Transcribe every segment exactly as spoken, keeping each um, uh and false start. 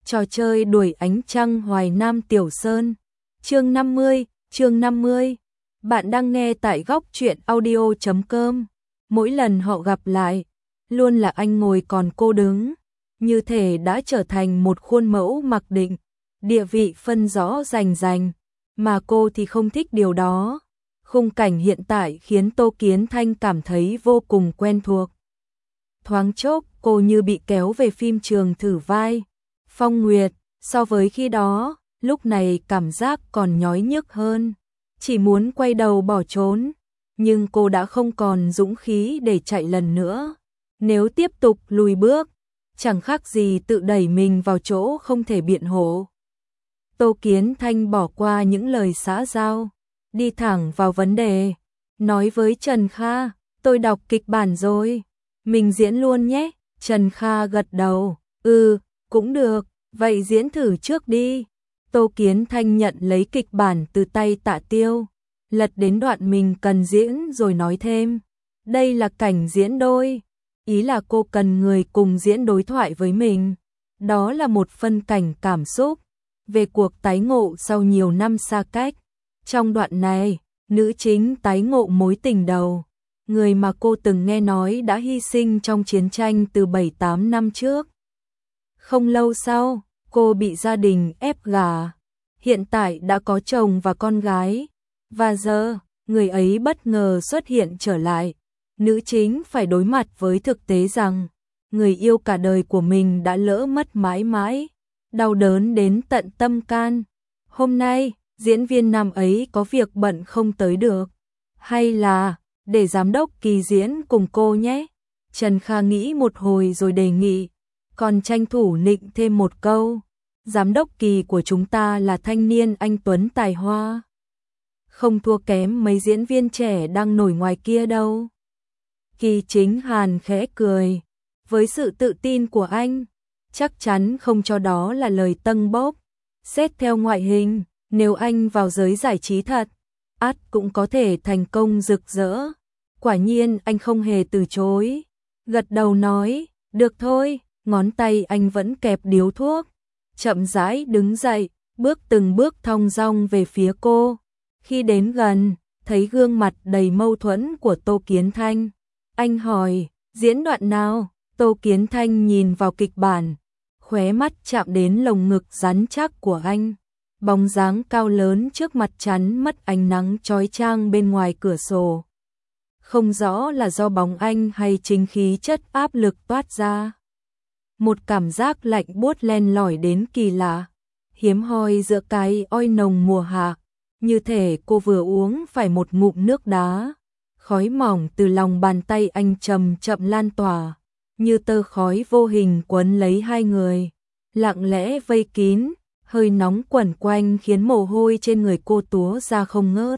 Trò chơi đuổi ánh trăng Hoài Nam Tiểu Sơn. Chương năm mươi, chương năm mươi. Bạn đang nghe tại góc truyện audio chấm com. Mỗi lần họ gặp lại, luôn là anh ngồi còn cô đứng, như thể đã trở thành một khuôn mẫu mặc định, địa vị phân rõ rành rành, mà cô thì không thích điều đó. Khung cảnh hiện tại khiến Tô Kiến Thanh cảm thấy vô cùng quen thuộc. Thoáng chốc, cô như bị kéo về phim trường thử vai Phong Nguyệt, so với khi đó, lúc này cảm giác còn nhói nhức hơn, chỉ muốn quay đầu bỏ trốn, nhưng cô đã không còn dũng khí để chạy lần nữa. Nếu tiếp tục lùi bước, chẳng khác gì tự đẩy mình vào chỗ không thể biện hộ. Tô Kiến Thanh bỏ qua những lời xã giao, đi thẳng vào vấn đề, nói với Trần Kha, tôi đọc kịch bản rồi, mình diễn luôn nhé. Trần Kha gật đầu, ừ, cũng được, vậy diễn thử trước đi. Tô Kiến Thanh nhận lấy kịch bản từ tay Tạ Tiêu, lật đến đoạn mình cần diễn rồi nói thêm, đây là cảnh diễn đôi, ý là cô cần người cùng diễn đối thoại với mình. Đó là một phân cảnh cảm xúc về cuộc tái ngộ sau nhiều năm xa cách. Trong đoạn này, nữ chính tái ngộ mối tình đầu, người mà cô từng nghe nói đã hy sinh trong chiến tranh từ bảy tám năm trước. Không lâu sau, cô bị gia đình ép gả, hiện tại đã có chồng và con gái, và giờ, người ấy bất ngờ xuất hiện trở lại. Nữ chính phải đối mặt với thực tế rằng, người yêu cả đời của mình đã lỡ mất mãi mãi, đau đớn đến tận tâm can. Hôm nay, diễn viên nam ấy có việc bận không tới được, hay là để giám đốc Kỳ diễn cùng cô nhé. Trần Kha nghĩ một hồi rồi đề nghị, còn tranh thủ nịnh thêm một câu, giám đốc Kỳ của chúng ta là thanh niên anh tuấn tài hoa, không thua kém mấy diễn viên trẻ đang nổi ngoài kia đâu. Kỳ Chính Hàn khẽ cười, với sự tự tin của anh, chắc chắn không cho đó là lời tâng bốc. Xét theo ngoại hình, nếu anh vào giới giải trí thật, ắt cũng có thể thành công rực rỡ. Quả nhiên anh không hề từ chối, gật đầu nói, được thôi. Ngón tay anh vẫn kẹp điếu thuốc, chậm rãi đứng dậy, bước từng bước thong dong về phía cô. Khi đến gần, thấy gương mặt đầy mâu thuẫn của Tô Kiến Thanh, anh hỏi, diễn đoạn nào? Tô Kiến Thanh nhìn vào kịch bản, khóe mắt chạm đến lồng ngực rắn chắc của anh. Bóng dáng cao lớn trước mặt chắn mất ánh nắng chói chang bên ngoài cửa sổ. Không rõ là do bóng anh hay chính khí chất áp lực toát ra. Một cảm giác lạnh buốt len lỏi đến kỳ lạ, hiếm hoi giữa cái oi nồng mùa hạ, như thể cô vừa uống phải một ngụm nước đá. Khói mỏng từ lòng bàn tay anh chậm chậm lan tỏa, như tơ khói vô hình quấn lấy hai người, lặng lẽ vây kín, hơi nóng quẩn quanh khiến mồ hôi trên người cô túa ra không ngớt.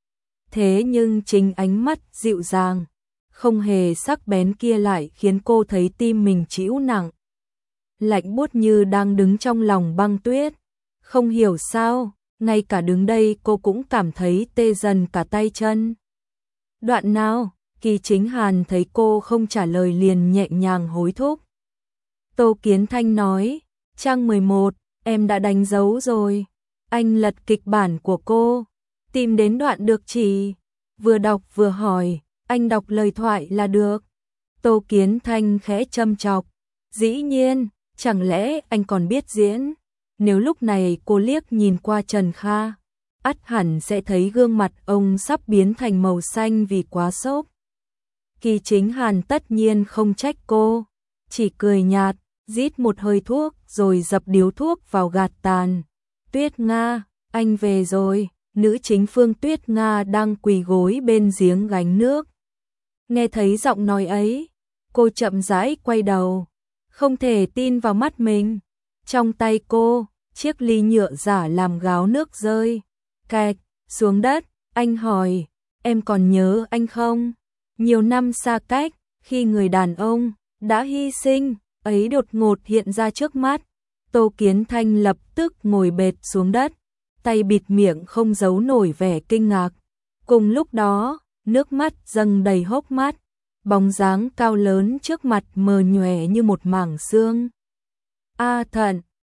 Thế nhưng chính ánh mắt dịu dàng, không hề sắc bén kia lại khiến cô thấy tim mình trĩu nặng, lạnh buốt như đang đứng trong lòng băng tuyết. Không hiểu sao, ngay cả đứng đây cô cũng cảm thấy tê dần cả tay chân. Đoạn nào? Kỳ Chính Hàn thấy cô không trả lời liền nhẹ nhàng hối thúc. Tô Kiến Thanh nói, trang mười một, em đã đánh dấu rồi. Anh lật kịch bản của cô, tìm đến đoạn được chỉ, vừa đọc vừa hỏi, anh đọc lời thoại là được. Tô Kiến Thanh khẽ châm chọc, dĩ nhiên, chẳng lẽ anh còn biết diễn? Nếu lúc này cô liếc nhìn qua Trần Kha, ắt hẳn sẽ thấy gương mặt ông sắp biến thành màu xanh vì quá sốc. Kỳ Chính Hàn tất nhiên không trách cô, chỉ cười nhạt, rít một hơi thuốc rồi dập điếu thuốc vào gạt tàn. Tuyết Nga, anh về rồi. Nữ chính Phương Tuyết Nga đang quỳ gối bên giếng gánh nước. Nghe thấy giọng nói ấy, cô chậm rãi quay đầu, không thể tin vào mắt mình. Trong tay cô, chiếc ly nhựa giả làm gáo nước rơi cạch xuống đất. Anh hỏi, em còn nhớ anh không? Nhiều năm xa cách, khi người đàn ông đã hy sinh ấy đột ngột hiện ra trước mắt. Tô Kiến Thanh lập tức ngồi bệt xuống đất, tay bịt miệng không giấu nổi vẻ kinh ngạc. Cùng lúc đó, nước mắt dâng đầy hốc mắt, bóng dáng cao lớn trước mặt mờ nhòe như một mảng sương. A Thận,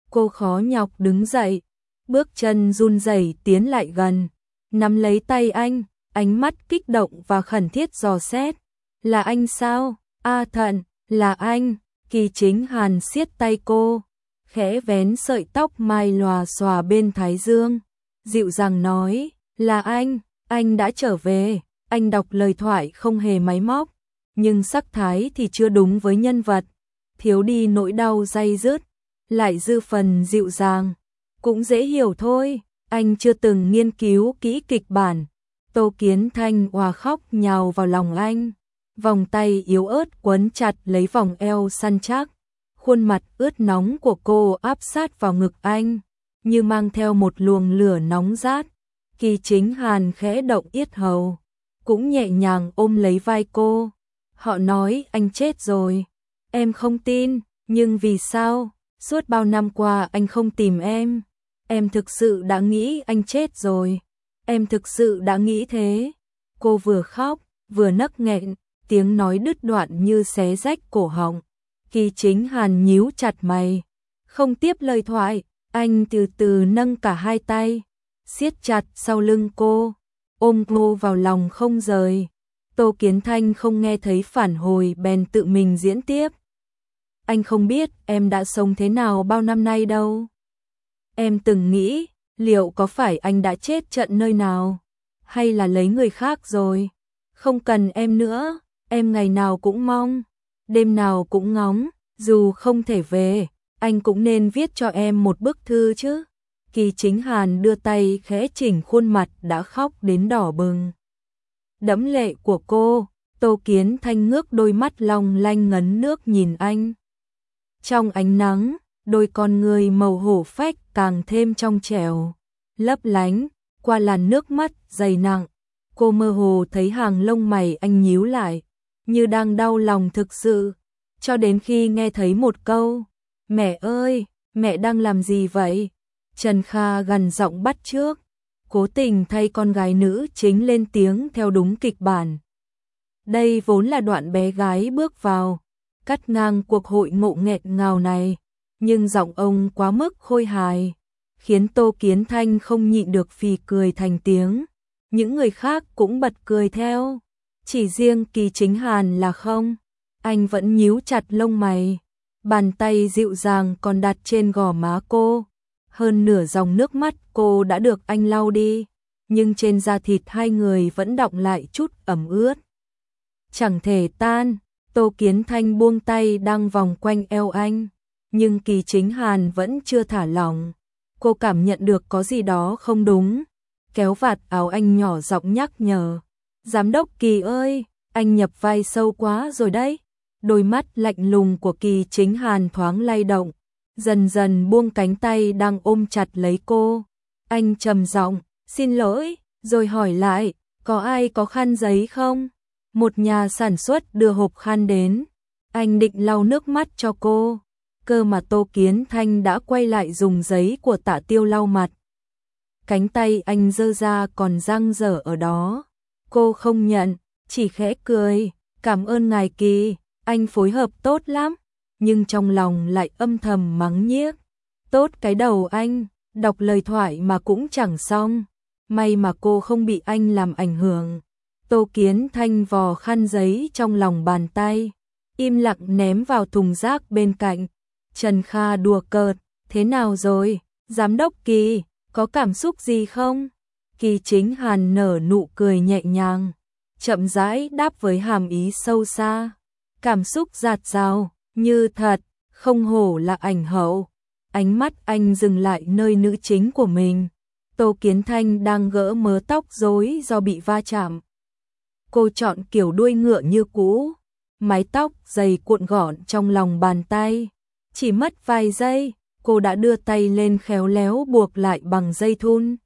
Cô khó nhọc đứng dậy, bước chân run rẩy tiến lại gần, nắm lấy tay anh, ánh mắt kích động và khẩn thiết dò xét. Là anh sao? A Thận, là anh. Kỳ Chính Hàn siết tay cô, khẽ vén sợi tóc mai lòa xòa bên thái dương, dịu dàng nói, là anh, anh đã trở về. Anh đọc lời thoại không hề máy móc, nhưng sắc thái thì chưa đúng với nhân vật, thiếu đi nỗi đau day dứt, lại dư phần dịu dàng. Cũng dễ hiểu thôi, anh chưa từng nghiên cứu kỹ kịch bản. Tô Kiến Thanh òa khóc nhào vào lòng anh, vòng tay yếu ớt quấn chặt lấy vòng eo săn chắc, khuôn mặt ướt nóng của cô áp sát vào ngực anh, như mang theo một luồng lửa nóng rát. Kỳ Chính Hàn khẽ động yết hầu, cũng nhẹ nhàng ôm lấy vai cô. Họ nói anh chết rồi, em không tin, nhưng vì sao? Suốt bao năm qua anh không tìm em, em thực sự đã nghĩ anh chết rồi, em thực sự đã nghĩ thế. Cô vừa khóc, vừa nấc nghẹn, tiếng nói đứt đoạn như xé rách cổ họng. Kỳ Chính Hàn nhíu chặt mày, không tiếp lời thoại, anh từ từ nâng cả hai tay, siết chặt sau lưng cô, ôm cô vào lòng không rời. Tô Kiến Thanh không nghe thấy phản hồi bèn tự mình diễn tiếp. Anh không biết em đã sống thế nào bao năm nay đâu. Em từng nghĩ, liệu có phải anh đã chết trận nơi nào, hay là lấy người khác rồi. Không cần em nữa, em ngày nào cũng mong, đêm nào cũng ngóng, dù không thể về, anh cũng nên viết cho em một bức thư chứ. Kỳ Chính Hàn đưa tay khẽ chỉnh khuôn mặt đã khóc đến đỏ bừng, đẫm lệ của cô. Tô Kiến Thanh ngước đôi mắt long lanh ngấn nước nhìn anh. Trong ánh nắng, đôi con người màu hổ phách càng thêm trong trẻo, lấp lánh, qua làn nước mắt dày nặng. Cô mơ hồ thấy hàng lông mày anh nhíu lại, như đang đau lòng thực sự, cho đến khi nghe thấy một câu, mẹ ơi, mẹ đang làm gì vậy? Trần Kha gằn giọng bắt chước, cố tình thay con gái nữ chính lên tiếng theo đúng kịch bản. Đây vốn là đoạn bé gái bước vào, cắt ngang cuộc hội ngộ nghẹn ngào này, nhưng giọng ông quá mức khôi hài, khiến Tô Kiến Thanh không nhịn được phì cười thành tiếng. Những người khác cũng bật cười theo, chỉ riêng Kỳ Chính Hàn là không. Anh vẫn nhíu chặt lông mày, bàn tay dịu dàng còn đặt trên gò má cô. Hơn nửa dòng nước mắt cô đã được anh lau đi, nhưng trên da thịt hai người vẫn đọng lại chút ẩm ướt, chẳng thể tan. Tô Kiến Thanh buông tay đang vòng quanh eo anh, nhưng Kỳ Chính Hàn vẫn chưa thả lỏng. Cô cảm nhận được có gì đó không đúng, kéo vạt áo anh nhỏ giọng nhắc nhở. Giám đốc Kỳ ơi, anh nhập vai sâu quá rồi đấy. Đôi mắt lạnh lùng của Kỳ Chính Hàn thoáng lay động, dần dần buông cánh tay đang ôm chặt lấy cô. Anh trầm giọng, xin lỗi, rồi hỏi lại, có ai có khăn giấy không? Một nhà sản xuất đưa hộp khăn đến. Anh định lau nước mắt cho cô, cơ mà Tô Kiến Thanh đã quay lại dùng giấy của Tạ Tiêu lau mặt. Cánh tay anh giơ ra còn dang dở ở đó. Cô không nhận, chỉ khẽ cười, cảm ơn ngài Kỳ, anh phối hợp tốt lắm. Nhưng trong lòng lại âm thầm mắng nhiếc. Tốt cái đầu anh, đọc lời thoại mà cũng chẳng xong. May mà cô không bị anh làm ảnh hưởng. Tô Kiến Thanh vò khăn giấy trong lòng bàn tay, im lặng ném vào thùng rác bên cạnh. Trần Kha đùa cợt, thế nào rồi, giám đốc Kỳ, có cảm xúc gì không? Kỳ Chính Hàn nở nụ cười nhẹ nhàng, chậm rãi đáp với hàm ý sâu xa. Cảm xúc dạt dào, như thật, không hổ là ảnh hậu. Ánh mắt anh dừng lại nơi nữ chính của mình. Tô Kiến Thanh đang gỡ mớ tóc rối do bị va chạm. Cô chọn kiểu đuôi ngựa như cũ, mái tóc dày cuộn gọn trong lòng bàn tay. Chỉ mất vài giây, cô đã đưa tay lên khéo léo buộc lại bằng dây thun.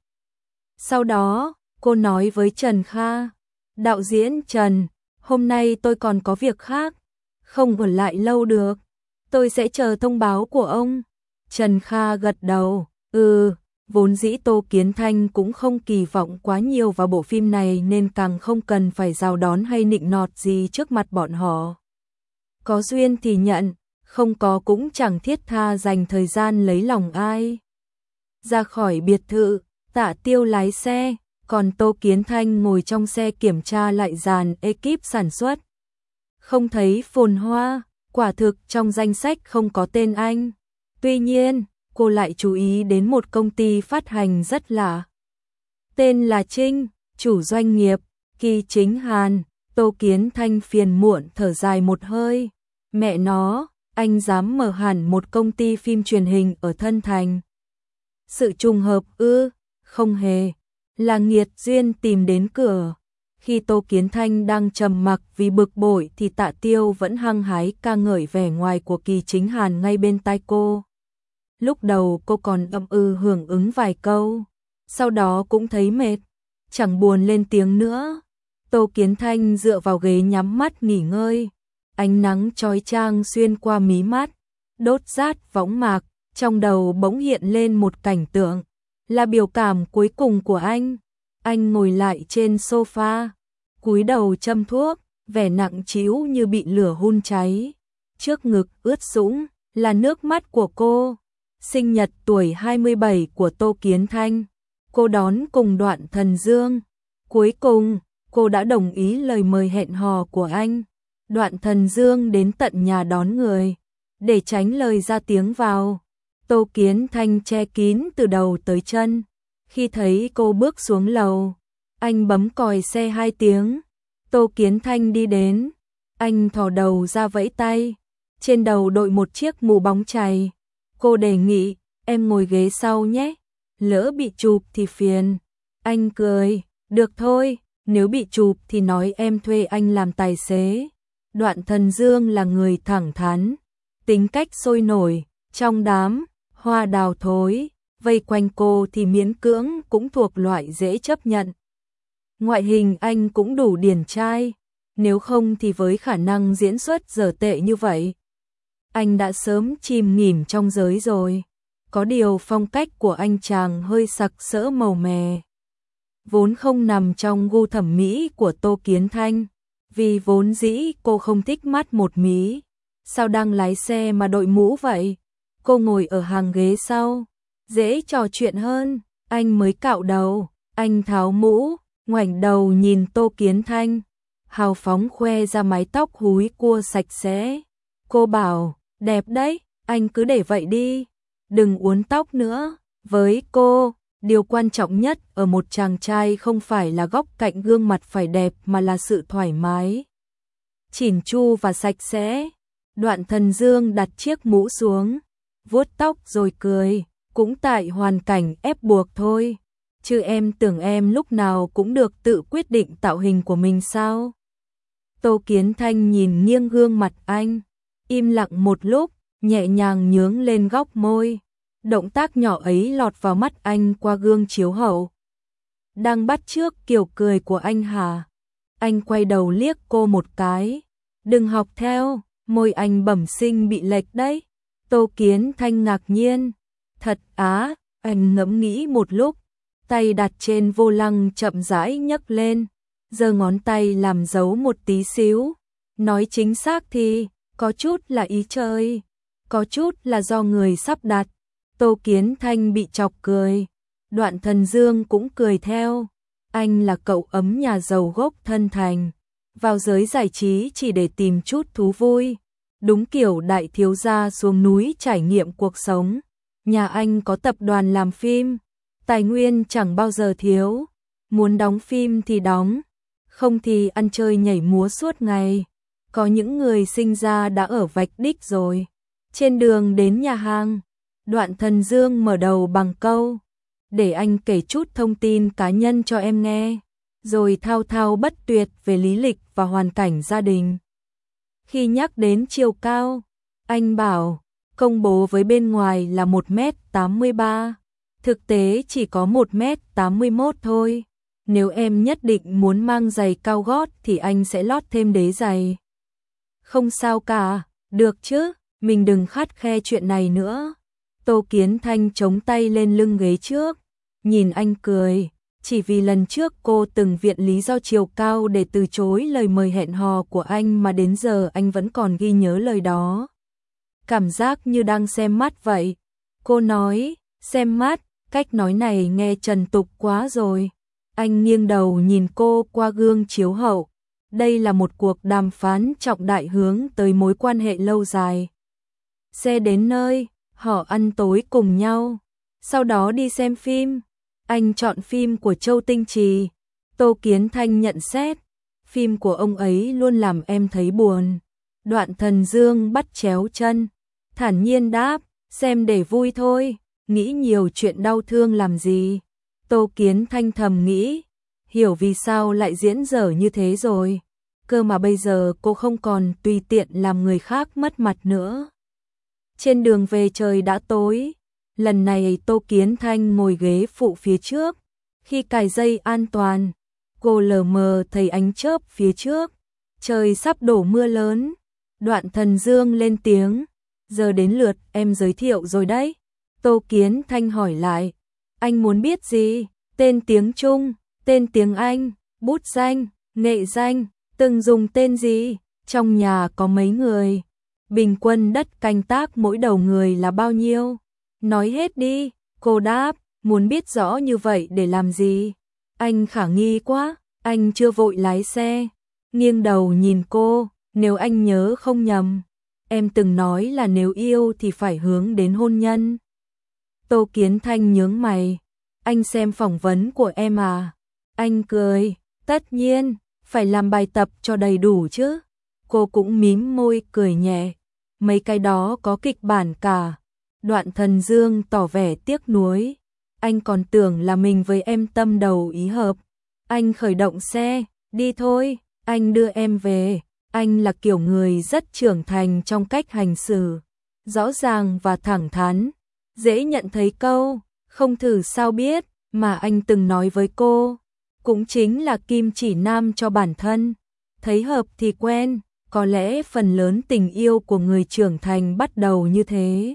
Sau đó, cô nói với Trần Kha, đạo diễn Trần, hôm nay tôi còn có việc khác, không ở lại lâu được, tôi sẽ chờ thông báo của ông. Trần Kha gật đầu, ừ, vốn dĩ Tô Kiến Thanh cũng không kỳ vọng quá nhiều vào bộ phim này nên càng không cần phải rào đón hay nịnh nọt gì trước mặt bọn họ. Có duyên thì nhận, không có cũng chẳng thiết tha dành thời gian lấy lòng ai. Ra khỏi biệt thự, Tạ Tiêu lái xe, còn Tô Kiến Thanh ngồi trong xe kiểm tra lại dàn ekip sản xuất. Không thấy phồn hoa, quả thực trong danh sách không có tên anh. Tuy nhiên, cô lại chú ý đến một công ty phát hành rất lạ. Tên là Trinh, chủ doanh nghiệp, Kỳ Chính Hàn. Tô Kiến Thanh phiền muộn thở dài một hơi. Mẹ nó, anh dám mở hẳn một công ty phim truyền hình ở Thân Thành. Sự trùng hợp ư? Không hề. Là nghiệt duyên tìm đến cửa. Khi Tô Kiến Thanh đang trầm mặc vì bực bội thì Tạ Tiêu vẫn hăng hái ca ngợi vẻ ngoài của Kỳ Chính Hàn ngay bên tai cô. Lúc đầu cô còn ậm ừ hưởng ứng vài câu, sau đó cũng thấy mệt, chẳng buồn lên tiếng nữa. Tô Kiến Thanh dựa vào ghế nhắm mắt nghỉ ngơi, ánh nắng chói chang xuyên qua mí mắt, đốt rát võng mạc, trong đầu bỗng hiện lên một cảnh tượng, là biểu cảm cuối cùng của anh. Anh ngồi lại trên sofa, cúi đầu châm thuốc, vẻ nặng trĩu như bị lửa hun cháy. Trước ngực ướt sũng là nước mắt của cô. Sinh nhật tuổi hai mươi bảy của Tô Kiến Thanh, cô đón cùng Đoạn Thần Dương. Cuối cùng, cô đã đồng ý lời mời hẹn hò của anh. Đoạn Thần Dương đến tận nhà đón người, để tránh lời ra tiếng vào. Tô Kiến Thanh che kín từ đầu tới chân. Khi thấy cô bước xuống lầu, anh bấm còi xe hai tiếng. Tô Kiến Thanh đi đến, anh thò đầu ra vẫy tay, trên đầu đội một chiếc mũ bóng chày. Cô đề nghị, em ngồi ghế sau nhé, lỡ bị chụp thì phiền. Anh cười, được thôi, nếu bị chụp thì nói em thuê anh làm tài xế. Đoạn Thần Dương là người thẳng thắn, tính cách sôi nổi, trong đám hoa đào thối vây quanh cô thì miễn cưỡng cũng thuộc loại dễ chấp nhận. Ngoại hình anh cũng đủ điển trai, nếu không thì với khả năng diễn xuất dở tệ như vậy, anh đã sớm chìm nghỉm trong giới rồi. Có điều phong cách của anh chàng hơi sặc sỡ màu mè, vốn không nằm trong gu thẩm mỹ của Tô Kiến Thanh, vì vốn dĩ cô không thích mắt một mí. Sao đang lái xe mà đội mũ vậy? Cô ngồi ở hàng ghế sau, dễ trò chuyện hơn. Anh mới cạo đầu, anh tháo mũ, ngoảnh đầu nhìn Tô Kiến Thanh, hào phóng khoe ra mái tóc húi cua sạch sẽ. Cô bảo, đẹp đấy, anh cứ để vậy đi, đừng uốn tóc nữa. Với cô, điều quan trọng nhất ở một chàng trai không phải là góc cạnh gương mặt phải đẹp mà là sự thoải mái, chỉn chu và sạch sẽ. Đoạn Thần Dương đặt chiếc mũ xuống, vuốt tóc rồi cười, cũng tại hoàn cảnh ép buộc thôi, chứ em tưởng em lúc nào cũng được tự quyết định tạo hình của mình sao? Tô Kiến Thanh nhìn nghiêng gương mặt anh, im lặng một lúc, nhẹ nhàng nhướng lên góc môi. Động tác nhỏ ấy lọt vào mắt anh qua gương chiếu hậu. Đang bắt chước kiểu cười của anh hả? Anh quay đầu liếc cô một cái. Đừng học theo, môi anh bẩm sinh bị lệch đấy. Tô Kiến Thanh ngạc nhiên. Thật á, anh ngẫm nghĩ một lúc, tay đặt trên vô lăng chậm rãi nhấc lên, giơ ngón tay làm dấu một tí xíu. Nói chính xác thì, có chút là ý chơi, có chút là do người sắp đặt. Tô Kiến Thanh bị chọc cười, Đoạn Thần Dương cũng cười theo. Anh là cậu ấm nhà giàu gốc Thân Thành, vào giới giải trí chỉ để tìm chút thú vui, đúng kiểu đại thiếu gia xuống núi trải nghiệm cuộc sống. Nhà anh có tập đoàn làm phim, tài nguyên chẳng bao giờ thiếu, muốn đóng phim thì đóng, không thì ăn chơi nhảy múa suốt ngày. Có những người sinh ra đã ở vạch đích rồi. Trên đường đến nhà hàng, Đoạn Thần Dương mở đầu bằng câu, để anh kể chút thông tin cá nhân cho em nghe, rồi thao thao bất tuyệt về lý lịch và hoàn cảnh gia đình. Khi nhắc đến chiều cao, anh bảo, công bố với bên ngoài là một mét tám mươi ba, thực tế chỉ có một mét tám mươi mốt thôi. Nếu em nhất định muốn mang giày cao gót thì anh sẽ lót thêm đế giày. Không sao cả, được chứ, mình đừng khắt khe chuyện này nữa. Tô Kiến Thanh chống tay lên lưng ghế trước, nhìn anh cười, chỉ vì lần trước cô từng viện lý do chiều cao để từ chối lời mời hẹn hò của anh mà đến giờ anh vẫn còn ghi nhớ lời đó. cảm giác như đang xem mắt vậy. Cô nói, xem mắt, cách nói này nghe trần tục quá rồi. Anh nghiêng đầu nhìn cô qua gương chiếu hậu. Đây là một cuộc đàm phán trọng đại hướng tới mối quan hệ lâu dài. Xe đến nơi, họ ăn tối cùng nhau, sau đó đi xem phim. Anh chọn phim của Châu Tinh Trì. Tô Kiến Thanh nhận xét, phim của ông ấy luôn làm em thấy buồn. Đoạn Thần Dương bắt chéo chân, thản nhiên đáp, xem để vui thôi, nghĩ nhiều chuyện đau thương làm gì. Tô Kiến Thanh thầm nghĩ, hiểu vì sao lại diễn dở như thế rồi. Cơ mà bây giờ cô không còn tùy tiện làm người khác mất mặt nữa. Trên đường về trời đã tối. Lần này Tô Kiến Thanh ngồi ghế phụ phía trước. Khi cài dây an toàn, cô lờ mờ thấy ánh chớp phía trước. Trời sắp đổ mưa lớn. Đoạn Thần Dương lên tiếng, giờ đến lượt em giới thiệu rồi đấy. Tô Kiến Thanh hỏi lại, anh muốn biết gì? Tên tiếng Trung, tên tiếng Anh, bút danh, nghệ danh, từng dùng tên gì? Trong nhà có mấy người? Bình quân đất canh tác mỗi đầu người là bao nhiêu? Nói hết đi. Cô đáp, muốn biết rõ như vậy để làm gì? Anh khả nghi quá. Anh chưa vội lái xe, nghiêng đầu nhìn cô. Nếu anh nhớ không nhầm, em từng nói là nếu yêu thì phải hướng đến hôn nhân. Tô Kiến Thanh nhướng mày, anh xem phỏng vấn của em à? Anh cười, tất nhiên, phải làm bài tập cho đầy đủ chứ. Cô cũng mím môi cười nhẹ, mấy cái đó có kịch bản cả. Đoạn Thần Dương tỏ vẻ tiếc nuối, anh còn tưởng là mình với em tâm đầu ý hợp. Anh khởi động xe, đi thôi, anh đưa em về. Anh là kiểu người rất trưởng thành trong cách hành xử, rõ ràng và thẳng thắn, dễ nhận thấy câu, không thử sao biết, mà anh từng nói với cô, cũng chính là kim chỉ nam cho bản thân, thấy hợp thì quen, có lẽ phần lớn tình yêu của người trưởng thành bắt đầu như thế.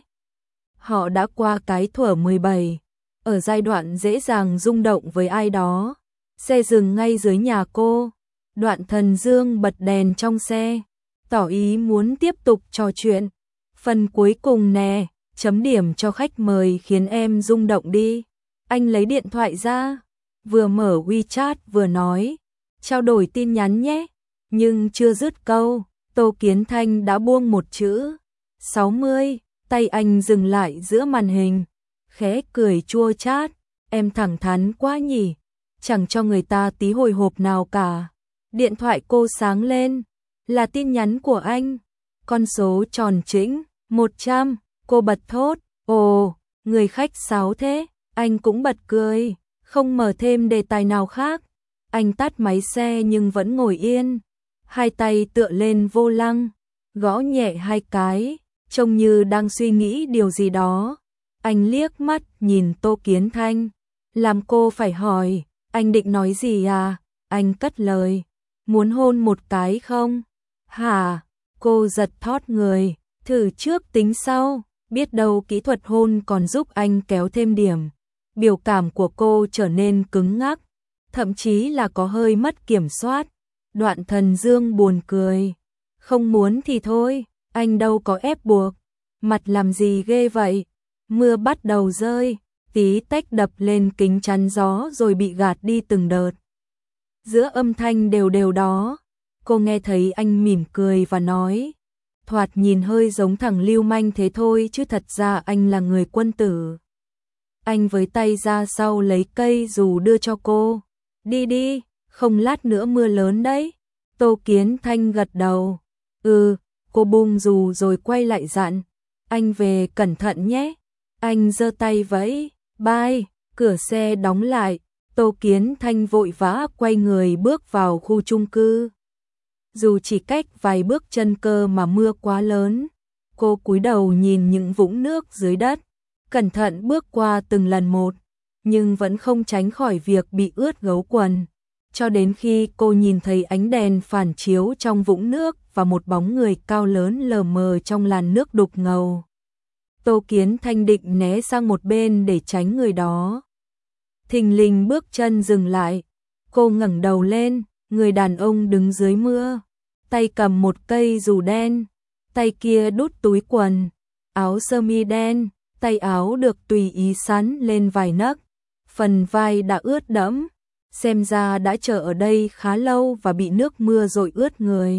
Họ đã qua cái thuở mười bảy, ở giai đoạn dễ dàng rung động với ai đó, xe dừng ngay dưới nhà cô. Đoạn Thần Dương bật đèn trong xe, tỏ ý muốn tiếp tục trò chuyện. Phần cuối cùng nè, chấm điểm cho khách mời khiến em rung động đi. Anh lấy điện thoại ra, vừa mở WeChat vừa nói, trao đổi tin nhắn nhé. Nhưng chưa dứt câu, Tô Kiến Thanh đã buông một chữ, sáu mươi, tay anh dừng lại giữa màn hình, khẽ cười chua chát, em thẳng thắn quá nhỉ, chẳng cho người ta tí hồi hộp nào cả. Điện thoại cô sáng lên, là tin nhắn của anh, con số tròn chỉnh, một trăm, cô bật thốt, ồ, người khách sáo thế, anh cũng bật cười, không mở thêm đề tài nào khác. Anh tắt máy xe nhưng vẫn ngồi yên, hai tay tựa lên vô lăng, gõ nhẹ hai cái, trông như đang suy nghĩ điều gì đó. Anh liếc mắt nhìn Tô Kiến Thanh, làm cô phải hỏi, anh định nói gì à? Anh cất lời, muốn hôn một cái không? Hả? Cô giật thót người, thử trước tính sau, biết đâu kỹ thuật hôn còn giúp anh kéo thêm điểm. Biểu cảm của cô trở nên cứng ngắc, thậm chí là có hơi mất kiểm soát. Đoạn Thần Dương buồn cười, không muốn thì thôi, anh đâu có ép buộc, mặt làm gì ghê vậy. Mưa bắt đầu rơi, tí tách đập lên kính chắn gió rồi bị gạt đi từng đợt. Giữa âm thanh đều đều đó, cô nghe thấy anh mỉm cười và nói, thoạt nhìn hơi giống thằng lưu manh thế thôi chứ thật ra anh là người quân tử. Anh với tay ra sau lấy cây dù đưa cho cô, đi đi, không lát nữa mưa lớn đấy. Tô Kiến Thanh gật đầu, ừ, cô bung dù rồi quay lại dặn, anh về cẩn thận nhé. Anh giơ tay vẫy, bye, cửa xe đóng lại. Tô Kiến Thanh vội vã quay người bước vào khu chung cư. Dù chỉ cách vài bước chân cơ mà mưa quá lớn, cô cúi đầu nhìn những vũng nước dưới đất, cẩn thận bước qua từng lần một, nhưng vẫn không tránh khỏi việc bị ướt gấu quần. Cho đến khi cô nhìn thấy ánh đèn phản chiếu trong vũng nước và một bóng người cao lớn lờ mờ trong làn nước đục ngầu. Tô Kiến Thanh định né sang một bên để tránh người đó. Thình lình bước chân dừng lại, cô ngẩng đầu lên, người đàn ông đứng dưới mưa, tay cầm một cây dù đen, tay kia đút túi quần, áo sơ mi đen, tay áo được tùy ý sắn lên vài nấc, phần vai đã ướt đẫm, xem ra đã chờ ở đây khá lâu và bị nước mưa dội ướt người.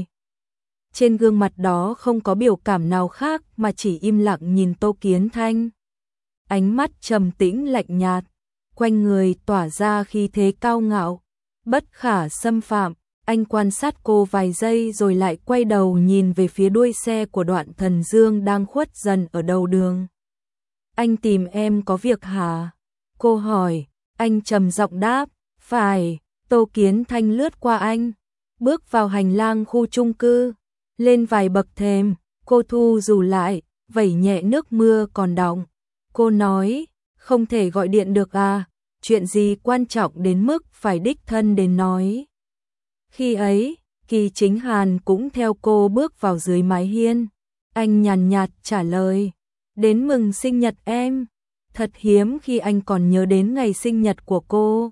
Trên gương mặt đó không có biểu cảm nào khác mà chỉ im lặng nhìn Tô Kiến Thanh. Ánh mắt trầm tĩnh lạnh nhạt, quanh người tỏa ra khí thế cao ngạo, bất khả xâm phạm. Anh quan sát cô vài giây rồi lại quay đầu nhìn về phía đuôi xe của Đoạn Thần Dương đang khuất dần ở đầu đường. Anh tìm em có việc hả? Cô hỏi. Anh trầm giọng đáp, phải. Tô Kiến Thanh lướt qua anh, bước vào hành lang khu chung cư. Lên vài bậc thềm, cô thu dù lại, vẩy nhẹ nước mưa còn đọng. Cô nói, không thể gọi điện được à, chuyện gì quan trọng đến mức phải đích thân đến nói. Khi ấy, Kỳ Chính Hàn cũng theo cô bước vào dưới mái hiên. Anh nhàn nhạt trả lời, đến mừng sinh nhật em. Thật hiếm khi anh còn nhớ đến ngày sinh nhật của cô.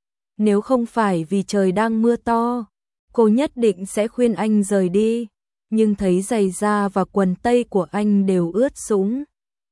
Nếu không phải vì trời đang mưa to, cô nhất định sẽ khuyên anh rời đi. Nhưng thấy giày da và quần tây của anh đều ướt sũng.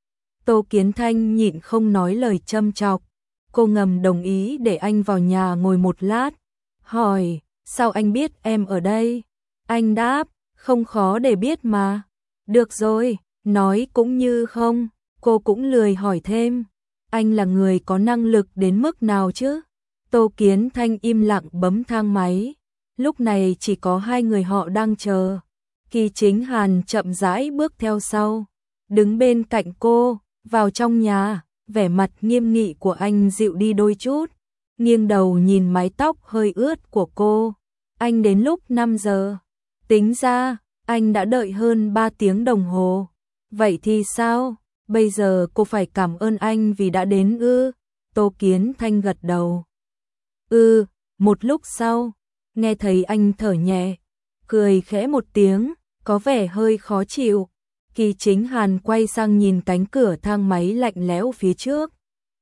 Tô Kiến Thanh nhịn không nói lời châm chọc. Cô ngầm đồng ý để anh vào nhà ngồi một lát. Hỏi, sao anh biết em ở đây? Anh đáp, không khó để biết mà. Được rồi, nói cũng như không. Cô cũng lười hỏi thêm. Anh là người có năng lực đến mức nào chứ? Tô Kiến Thanh im lặng bấm thang máy. Lúc này chỉ có hai người họ đang chờ. Kỳ Chính Hàn chậm rãi bước theo sau, đứng bên cạnh cô, vào trong nhà, vẻ mặt nghiêm nghị của anh dịu đi đôi chút, nghiêng đầu nhìn mái tóc hơi ướt của cô. Anh đến lúc năm giờ, tính ra, anh đã đợi hơn ba tiếng đồng hồ. Vậy thì sao? Bây giờ cô phải cảm ơn anh vì đã đến ư? Tô Kiến Thanh gật đầu. Ừ, một lúc sau, nghe thấy anh thở nhẹ, cười khẽ một tiếng, có vẻ hơi khó chịu. Kỳ Chính Hàn quay sang nhìn cánh cửa thang máy lạnh lẽo phía trước.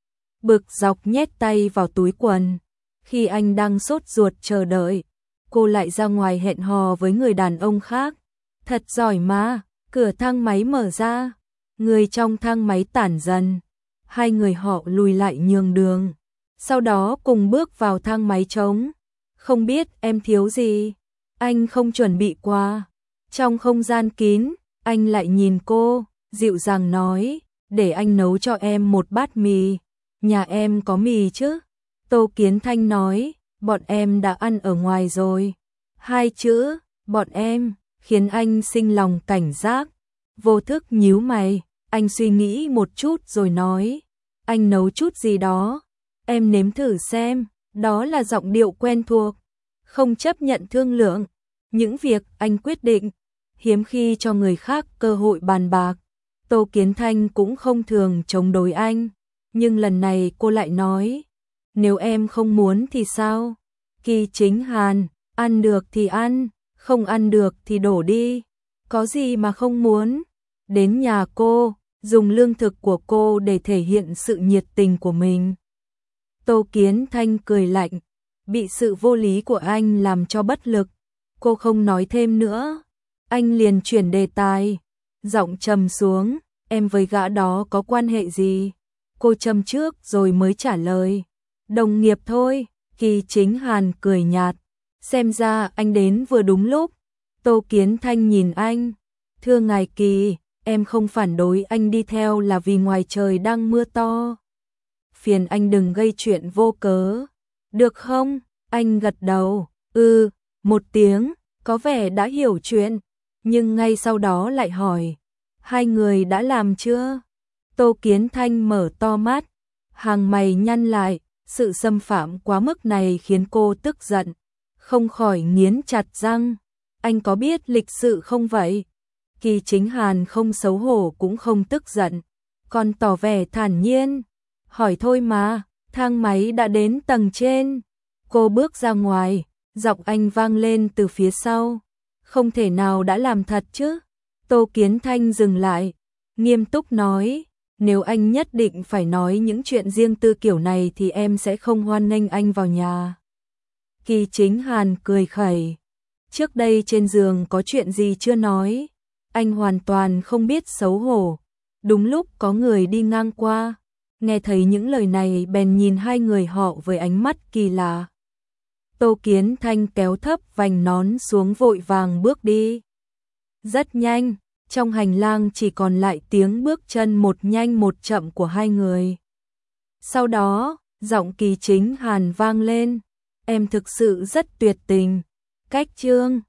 Bực dọc nhét tay vào túi quần. Khi anh đang sốt ruột chờ đợi, cô lại ra ngoài hẹn hò với người đàn ông khác. Thật giỏi mà, cửa thang máy mở ra, người trong thang máy tản dần. Hai người họ lùi lại nhường đường, sau đó cùng bước vào thang máy trống. Không biết em thiếu gì? Anh không chuẩn bị quà. Trong không gian kín, anh lại nhìn cô, dịu dàng nói, để anh nấu cho em một bát mì. Nhà em có mì chứ? Tô Kiến Thanh nói, bọn em đã ăn ở ngoài rồi. Hai chữ, bọn em, khiến anh sinh lòng cảnh giác. Vô thức nhíu mày, anh suy nghĩ một chút rồi nói, anh nấu chút gì đó. Em nếm thử xem, đó là giọng điệu quen thuộc, không chấp nhận thương lượng. Những việc anh quyết định, hiếm khi cho người khác cơ hội bàn bạc. Tô Kiến Thanh cũng không thường chống đối anh, nhưng lần này cô lại nói, nếu em không muốn thì sao? Kỳ Chính Hàn, ăn được thì ăn, không ăn được thì đổ đi. Có gì mà không muốn? Đến nhà cô, dùng lương thực của cô để thể hiện sự nhiệt tình của mình. Tô Kiến Thanh cười lạnh, bị sự vô lý của anh làm cho bất lực. Cô không nói thêm nữa. Anh liền chuyển đề tài, giọng trầm xuống, em với gã đó có quan hệ gì? Cô châm trước rồi mới trả lời, đồng nghiệp thôi. Kỳ Chính Hàn cười nhạt, xem ra anh đến vừa đúng lúc. Tô Kiến Thanh nhìn anh, thưa ngài Kỳ, em không phản đối anh đi theo là vì ngoài trời đang mưa to. Phiền anh đừng gây chuyện vô cớ, được không? Anh gật đầu, ừ, một tiếng, có vẻ đã hiểu chuyện, nhưng ngay sau đó lại hỏi, hai người đã làm chưa? Tô Kiến Thanh mở to mắt, hàng mày nhăn lại, sự xâm phạm quá mức này khiến cô tức giận, không khỏi nghiến chặt răng. Anh có biết lịch sự không vậy? Kỳ Chính Hàn không xấu hổ cũng không tức giận, còn tỏ vẻ thản nhiên, hỏi thôi mà, thang máy đã đến tầng trên. Cô bước ra ngoài, giọng anh vang lên từ phía sau, không thể nào đã làm thật chứ? Tô Kiến Thanh dừng lại, nghiêm túc nói, nếu anh nhất định phải nói những chuyện riêng tư kiểu này thì em sẽ không hoan nghênh anh vào nhà. Kỳ Chính Hàn cười khẩy, trước đây trên giường có chuyện gì chưa nói, anh hoàn toàn không biết xấu hổ. Đúng lúc có người đi ngang qua, nghe thấy những lời này bèn nhìn hai người họ với ánh mắt kỳ lạ. Tô Kiến Thanh kéo thấp vành nón xuống vội vàng bước đi. Rất nhanh, trong hành lang chỉ còn lại tiếng bước chân một nhanh một chậm của hai người. Sau đó, giọng Kỳ Chính Hàn vang lên, em thực sự rất tuyệt tình. Cách Trương